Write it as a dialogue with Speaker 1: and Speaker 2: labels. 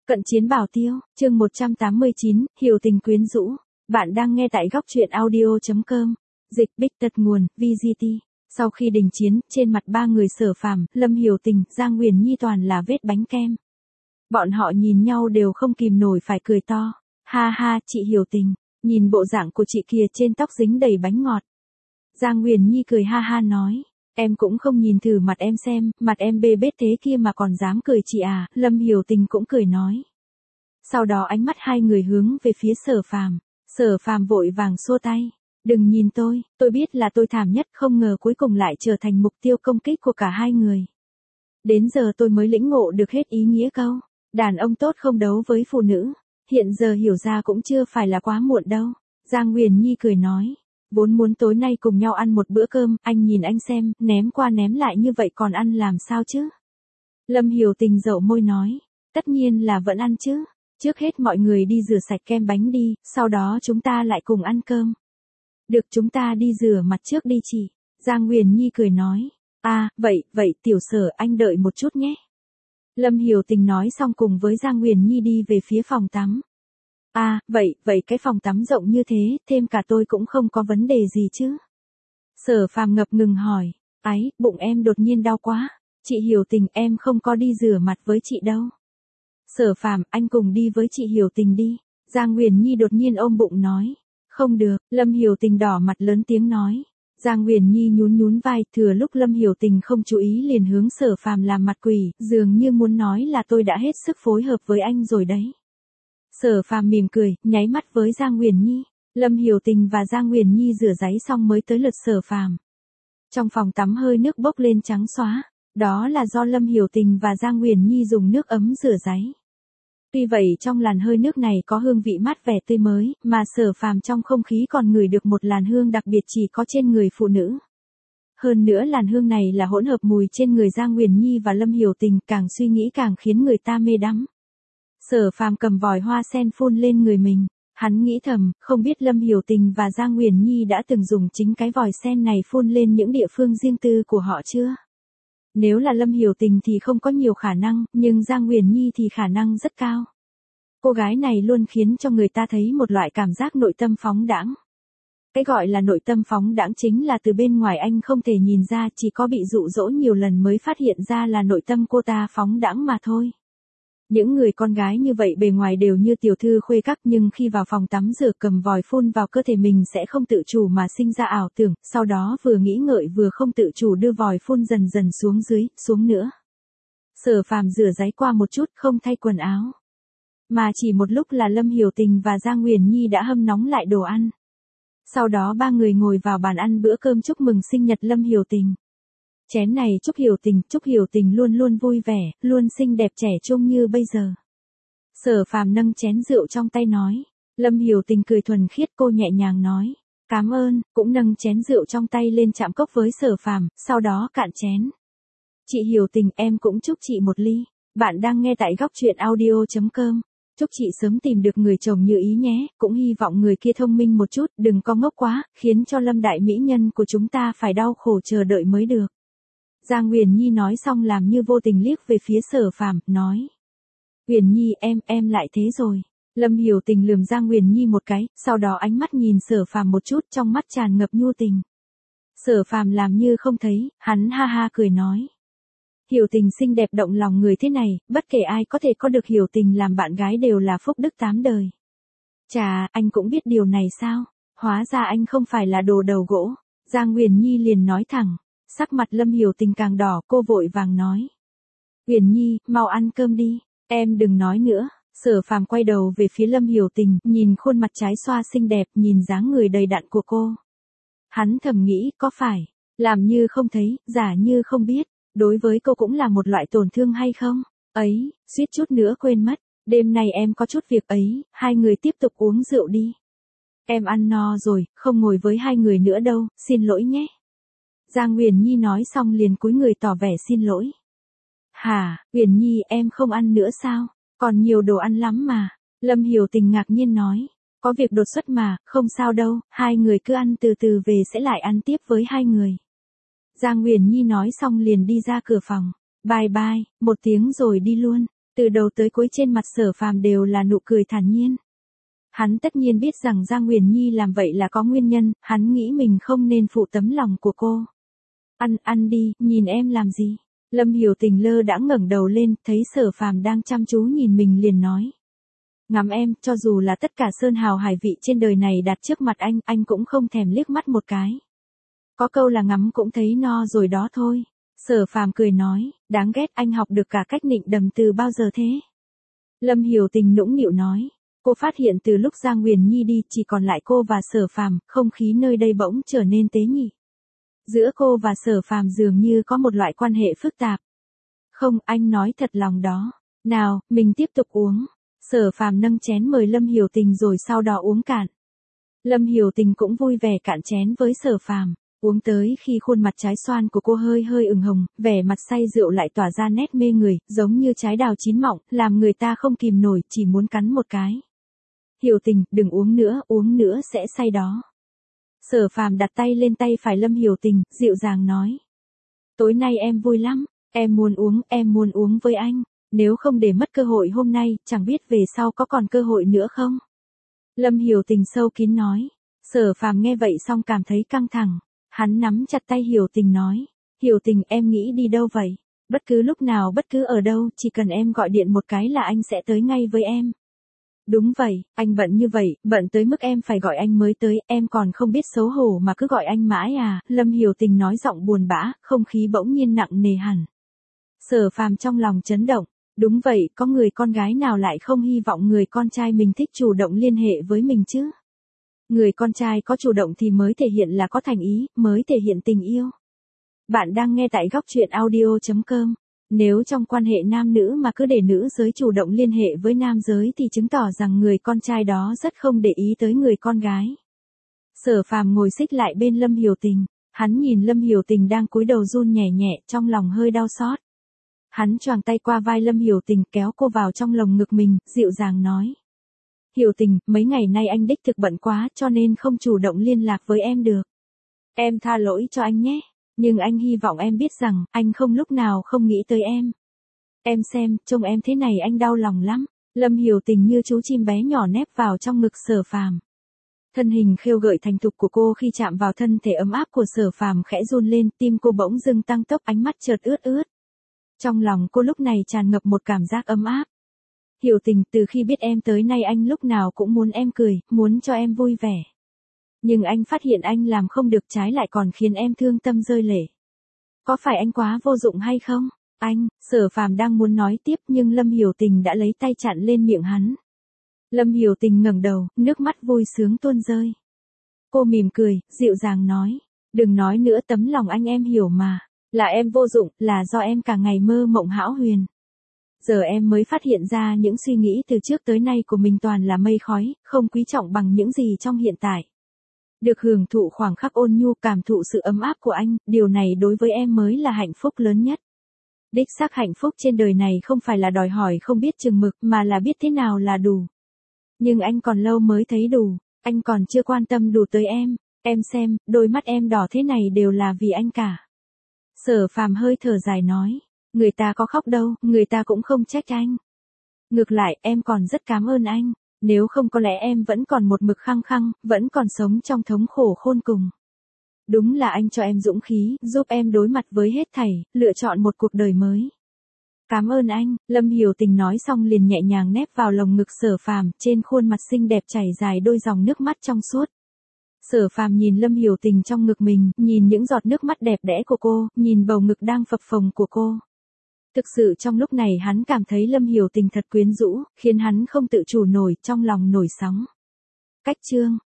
Speaker 1: Cận chiến bảo tiêu, chương 189, hiểu tình quyến rũ. Bạn đang nghe tại góc truyện audio.com. Dịch Bích Tật nguồn, VGT. Sau khi đình chiến, trên mặt ba người Sở Phàm, Lâm Hiểu Tình, Giang Huyền Nhi toàn là vết bánh kem. Bọn họ nhìn nhau đều không kìm nổi phải cười to. Ha ha, chị Hiểu Tình, nhìn bộ dạng của chị kìa, trên tóc dính đầy bánh ngọt. Giang Huyền Nhi cười ha ha nói. Em cũng không nhìn thử mặt em xem, mặt em bê bết thế kia mà còn dám cười chị à, Lâm Hiểu Tình cũng cười nói. Sau đó ánh mắt hai người hướng về phía Sở Phàm vội vàng xua tay. Đừng nhìn tôi biết là tôi thảm nhất, không ngờ cuối cùng lại trở thành mục tiêu công kích của cả hai người. Đến giờ tôi mới lĩnh ngộ được hết ý nghĩa câu, đàn ông tốt không đấu với phụ nữ, hiện giờ hiểu ra cũng chưa phải là quá muộn đâu. Giang Huyền Nhi cười nói. Vốn muốn tối nay cùng nhau ăn một bữa cơm, anh nhìn anh xem, ném qua ném lại như vậy còn ăn làm sao chứ? Lâm Hiểu Tình dậu môi nói, tất nhiên là vẫn ăn chứ, trước hết mọi người đi rửa sạch kem bánh đi, sau đó chúng ta lại cùng ăn cơm. Được, chúng ta đi rửa mặt trước đi chị. Giang Huyền Nhi cười nói, vậy tiểu Sở anh đợi một chút nhé. Lâm Hiểu Tình nói xong cùng với Giang Huyền Nhi đi về phía phòng tắm. Vậy cái phòng tắm rộng như thế, thêm cả tôi cũng không có vấn đề gì chứ? Sở Phàm ngập ngừng hỏi. Bụng em đột nhiên đau quá. Chị Hiểu Tình, em không có đi rửa mặt với chị đâu. Sở Phàm, anh cùng đi với chị Hiểu Tình đi. Giang Huyền Nhi đột nhiên ôm bụng nói. Không được, Lâm Hiểu Tình đỏ mặt lớn tiếng nói. Giang Huyền Nhi nhún vai, thừa lúc Lâm Hiểu Tình không chú ý liền hướng Sở Phàm làm mặt quỷ, dường như muốn nói là tôi đã hết sức phối hợp với anh rồi đấy. Sở Phàm mỉm cười, nháy mắt với Giang Huyền Nhi. Lâm Hiểu Tình và Giang Huyền Nhi rửa ráy xong mới tới lượt Sở Phàm. Trong phòng tắm hơi nước bốc lên trắng xóa, đó là do Lâm Hiểu Tình và Giang Huyền Nhi dùng nước ấm rửa ráy. Tuy vậy trong làn hơi nước này có hương vị mát vẻ tươi mới, mà Sở Phàm trong không khí còn ngửi được một làn hương đặc biệt chỉ có trên người phụ nữ. Hơn nữa làn hương này là hỗn hợp mùi trên người Giang Huyền Nhi và Lâm Hiểu Tình, càng suy nghĩ càng khiến người ta mê đắm. Sở Phàm cầm vòi hoa sen phun lên người mình, hắn nghĩ thầm, không biết Lâm Hiểu Tình và Giang Huyền Nhi đã từng dùng chính cái vòi sen này phun lên những địa phương riêng tư của họ chưa? Nếu là Lâm Hiểu Tình thì không có nhiều khả năng, nhưng Giang Huyền Nhi thì khả năng rất cao. Cô gái này luôn khiến cho người ta thấy một loại cảm giác nội tâm phóng đãng. Cái gọi là nội tâm phóng đãng chính là từ bên ngoài anh không thể nhìn ra, chỉ có bị dụ dỗ nhiều lần mới phát hiện ra là nội tâm cô ta phóng đãng mà thôi. Những người con gái như vậy bề ngoài đều như tiểu thư khuê các, nhưng khi vào phòng tắm rửa cầm vòi phun vào cơ thể mình sẽ không tự chủ mà sinh ra ảo tưởng, sau đó vừa nghĩ ngợi vừa không tự chủ đưa vòi phun dần dần xuống dưới, xuống nữa. Sở Phàm rửa ráy qua một chút không thay quần áo. Mà chỉ một lúc là Lâm Hiểu Tình và Giang Huyền Nhi đã hâm nóng lại đồ ăn. Sau đó ba người ngồi vào bàn ăn bữa cơm chúc mừng sinh nhật Lâm Hiểu Tình. Chén này chúc Hiểu Tình luôn luôn vui vẻ, luôn xinh đẹp trẻ trung như bây giờ. Sở Phàm nâng chén rượu trong tay nói. Lâm Hiểu Tình cười thuần khiết, cô nhẹ nhàng nói. Cảm ơn, cũng nâng chén rượu trong tay lên chạm cốc với Sở Phàm, sau đó cạn chén. Chị Hiểu Tình, em cũng chúc chị một ly. Bạn đang nghe tại góc truyện audio.com. Chúc chị sớm tìm được người chồng như ý nhé, cũng hy vọng người kia thông minh một chút, đừng có ngốc quá, khiến cho Lâm đại mỹ nhân của chúng ta phải đau khổ chờ đợi mới được. Giang Huyền Nhi nói xong làm như vô tình liếc về phía Sở Phàm, nói. Huyền Nhi, em lại thế rồi. Lâm Hiểu Tình lườm Giang Huyền Nhi một cái, sau đó ánh mắt nhìn Sở Phàm một chút, trong mắt tràn ngập nhu tình. Sở Phàm làm như không thấy, hắn ha ha cười nói. Hiểu Tình xinh đẹp động lòng người thế này, bất kể ai có thể có được Hiểu Tình làm bạn gái đều là phúc đức 8 đời. Chà, anh cũng biết điều này sao? Hóa ra anh không phải là đồ đầu gỗ. Giang Huyền Nhi liền nói thẳng. Sắc mặt Lâm Hiểu Tình càng đỏ, cô vội vàng nói. Huyền Nhi, mau ăn cơm đi, em đừng nói nữa. Sở Phàm quay đầu về phía Lâm Hiểu Tình, nhìn khuôn mặt trái xoa xinh đẹp, nhìn dáng người đầy đặn của cô. Hắn thầm nghĩ, có phải, làm như không thấy, giả như không biết, đối với cô cũng là một loại tổn thương hay không? Suýt chút nữa quên mất, đêm nay em có chút việc ấy, hai người tiếp tục uống rượu đi. Em ăn no rồi, không ngồi với hai người nữa đâu, xin lỗi nhé. Giang Huyền Nhi nói xong liền cúi người tỏ vẻ xin lỗi. Hả, Huyền Nhi em không ăn nữa sao? Còn nhiều đồ ăn lắm mà. Lâm Hiểu Tình ngạc nhiên nói. Có việc đột xuất mà, không sao đâu, hai người cứ ăn từ từ về sẽ lại ăn tiếp với hai người. Giang Huyền Nhi nói xong liền đi ra cửa phòng. Bye bye, một tiếng rồi đi luôn. Từ đầu tới cuối trên mặt Sở Phàm đều là nụ cười thản nhiên. Hắn tất nhiên biết rằng Giang Huyền Nhi làm vậy là có nguyên nhân, hắn nghĩ mình không nên phụ tấm lòng của cô. Ăn đi, nhìn em làm gì? Lâm Hiểu Tình lơ đãng ngẩng đầu lên, thấy Sở Phàm đang chăm chú nhìn mình liền nói. Ngắm em, cho dù là tất cả sơn hào hải vị trên đời này đặt trước mặt anh cũng không thèm liếc mắt một cái. Có câu là ngắm cũng thấy no rồi đó thôi. Sở Phàm cười nói, đáng ghét, anh học được cả cách nịnh đầm từ bao giờ thế? Lâm Hiểu Tình nũng nịu nói, cô phát hiện từ lúc Giang Huyền Nhi đi chỉ còn lại cô và Sở Phàm, không khí nơi đây bỗng trở nên tế nhị. Giữa cô và Sở Phàm dường như có một loại quan hệ phức tạp. Không, anh nói thật lòng đó. Nào, mình tiếp tục uống. Sở Phàm nâng chén mời Lâm Hiểu Tình rồi sau đó uống cạn. Lâm Hiểu Tình cũng vui vẻ cạn chén với Sở Phàm. Uống tới khi khuôn mặt trái xoan của cô hơi hơi ửng hồng, vẻ mặt say rượu lại tỏa ra nét mê người, giống như trái đào chín mọng, làm người ta không kìm nổi, chỉ muốn cắn một cái. Hiểu Tình, đừng uống nữa sẽ say đó. Sở Phàm đặt tay lên tay phải Lâm Hiểu Tình, dịu dàng nói. Tối nay em vui lắm, em muốn uống với anh, nếu không để mất cơ hội hôm nay, chẳng biết về sau có còn cơ hội nữa không? Lâm Hiểu Tình sâu kín nói. Sở Phàm nghe vậy xong cảm thấy căng thẳng. Hắn nắm chặt tay Hiểu Tình nói. Hiểu Tình, em nghĩ đi đâu vậy? Bất cứ lúc nào, bất cứ ở đâu, chỉ cần em gọi điện một cái là anh sẽ tới ngay với em. Đúng vậy, anh bận như vậy, bận tới mức em phải gọi anh mới tới, em còn không biết xấu hổ mà cứ gọi anh mãi à? Lâm Hiểu Tình nói giọng buồn bã, không khí bỗng nhiên nặng nề hẳn. Sở Phàm trong lòng chấn động. Đúng vậy, có người con gái nào lại không hy vọng người con trai mình thích chủ động liên hệ với mình chứ? Người con trai có chủ động thì mới thể hiện là có thành ý, mới thể hiện tình yêu. Bạn đang nghe tại góc truyện audio.com. Nếu trong quan hệ nam nữ mà cứ để nữ giới chủ động liên hệ với nam giới thì chứng tỏ rằng người con trai đó rất không để ý tới người con gái. Sở Phàm ngồi xích lại bên Lâm Hiểu Tình, hắn nhìn Lâm Hiểu Tình đang cúi đầu run nhẹ nhẹ, trong lòng hơi đau xót. Hắn choàng tay qua vai Lâm Hiểu Tình kéo cô vào trong lồng ngực mình, dịu dàng nói. Hiểu Tình, mấy ngày nay anh đích thực bận quá cho nên không chủ động liên lạc với em được. Em tha lỗi cho anh nhé, nhưng anh hy vọng em biết rằng, anh không lúc nào không nghĩ tới em. Em xem, trông em thế này anh đau lòng lắm. Lâm Hiểu Tình như chú chim bé nhỏ nép vào trong ngực Sở Phàm. Thân hình khêu gợi thành thục của cô khi chạm vào thân thể ấm áp của Sở Phàm khẽ run lên, tim cô bỗng dưng tăng tốc, ánh mắt chợt ướt ướt. Trong lòng cô lúc này tràn ngập một cảm giác ấm áp. Hiểu Tình, từ khi biết em tới nay anh lúc nào cũng muốn em cười, muốn cho em vui vẻ. Nhưng anh phát hiện anh làm không được, trái lại còn khiến em thương tâm rơi lệ. Có phải anh quá vô dụng hay không? Anh, Sở Phàm đang muốn nói tiếp nhưng Lâm Hiểu Tình đã lấy tay chặn lên miệng hắn. Lâm Hiểu Tình ngẩng đầu, nước mắt vui sướng tuôn rơi. Cô mỉm cười, dịu dàng nói. Đừng nói nữa, tấm lòng anh em hiểu mà. Là em vô dụng, là do em cả ngày mơ mộng hão huyền. Giờ em mới phát hiện ra những suy nghĩ từ trước tới nay của mình toàn là mây khói, không quý trọng bằng những gì trong hiện tại. Được hưởng thụ khoảng khắc ôn nhu, cảm thụ sự ấm áp của anh, điều này đối với em mới là hạnh phúc lớn nhất. Đích xác hạnh phúc trên đời này không phải là đòi hỏi không biết chừng mực mà là biết thế nào là đủ. Nhưng anh còn lâu mới thấy đủ, anh còn chưa quan tâm đủ tới em. Em xem, đôi mắt em đỏ thế này đều là vì anh cả. Sở Phàm hơi thở dài nói. Người ta có khóc đâu, người ta cũng không trách anh. Ngược lại, em còn rất cảm ơn anh. Nếu không có lẽ em vẫn còn một mực khăng khăng, vẫn còn sống trong thống khổ khôn cùng. Đúng là anh cho em dũng khí, giúp em đối mặt với hết thảy, lựa chọn một cuộc đời mới. Cảm ơn anh, Lâm Hiểu Tình nói xong liền nhẹ nhàng nép vào lồng ngực Sở Phàm, trên khuôn mặt xinh đẹp chảy dài đôi dòng nước mắt trong suốt. Sở Phàm nhìn Lâm Hiểu Tình trong ngực mình, nhìn những giọt nước mắt đẹp đẽ của cô, nhìn bầu ngực đang phập phồng của cô. Thực sự trong lúc này hắn cảm thấy Lâm Hiểu Tình thật quyến rũ, khiến hắn không tự chủ nổi, trong lòng nổi sóng. Cách chương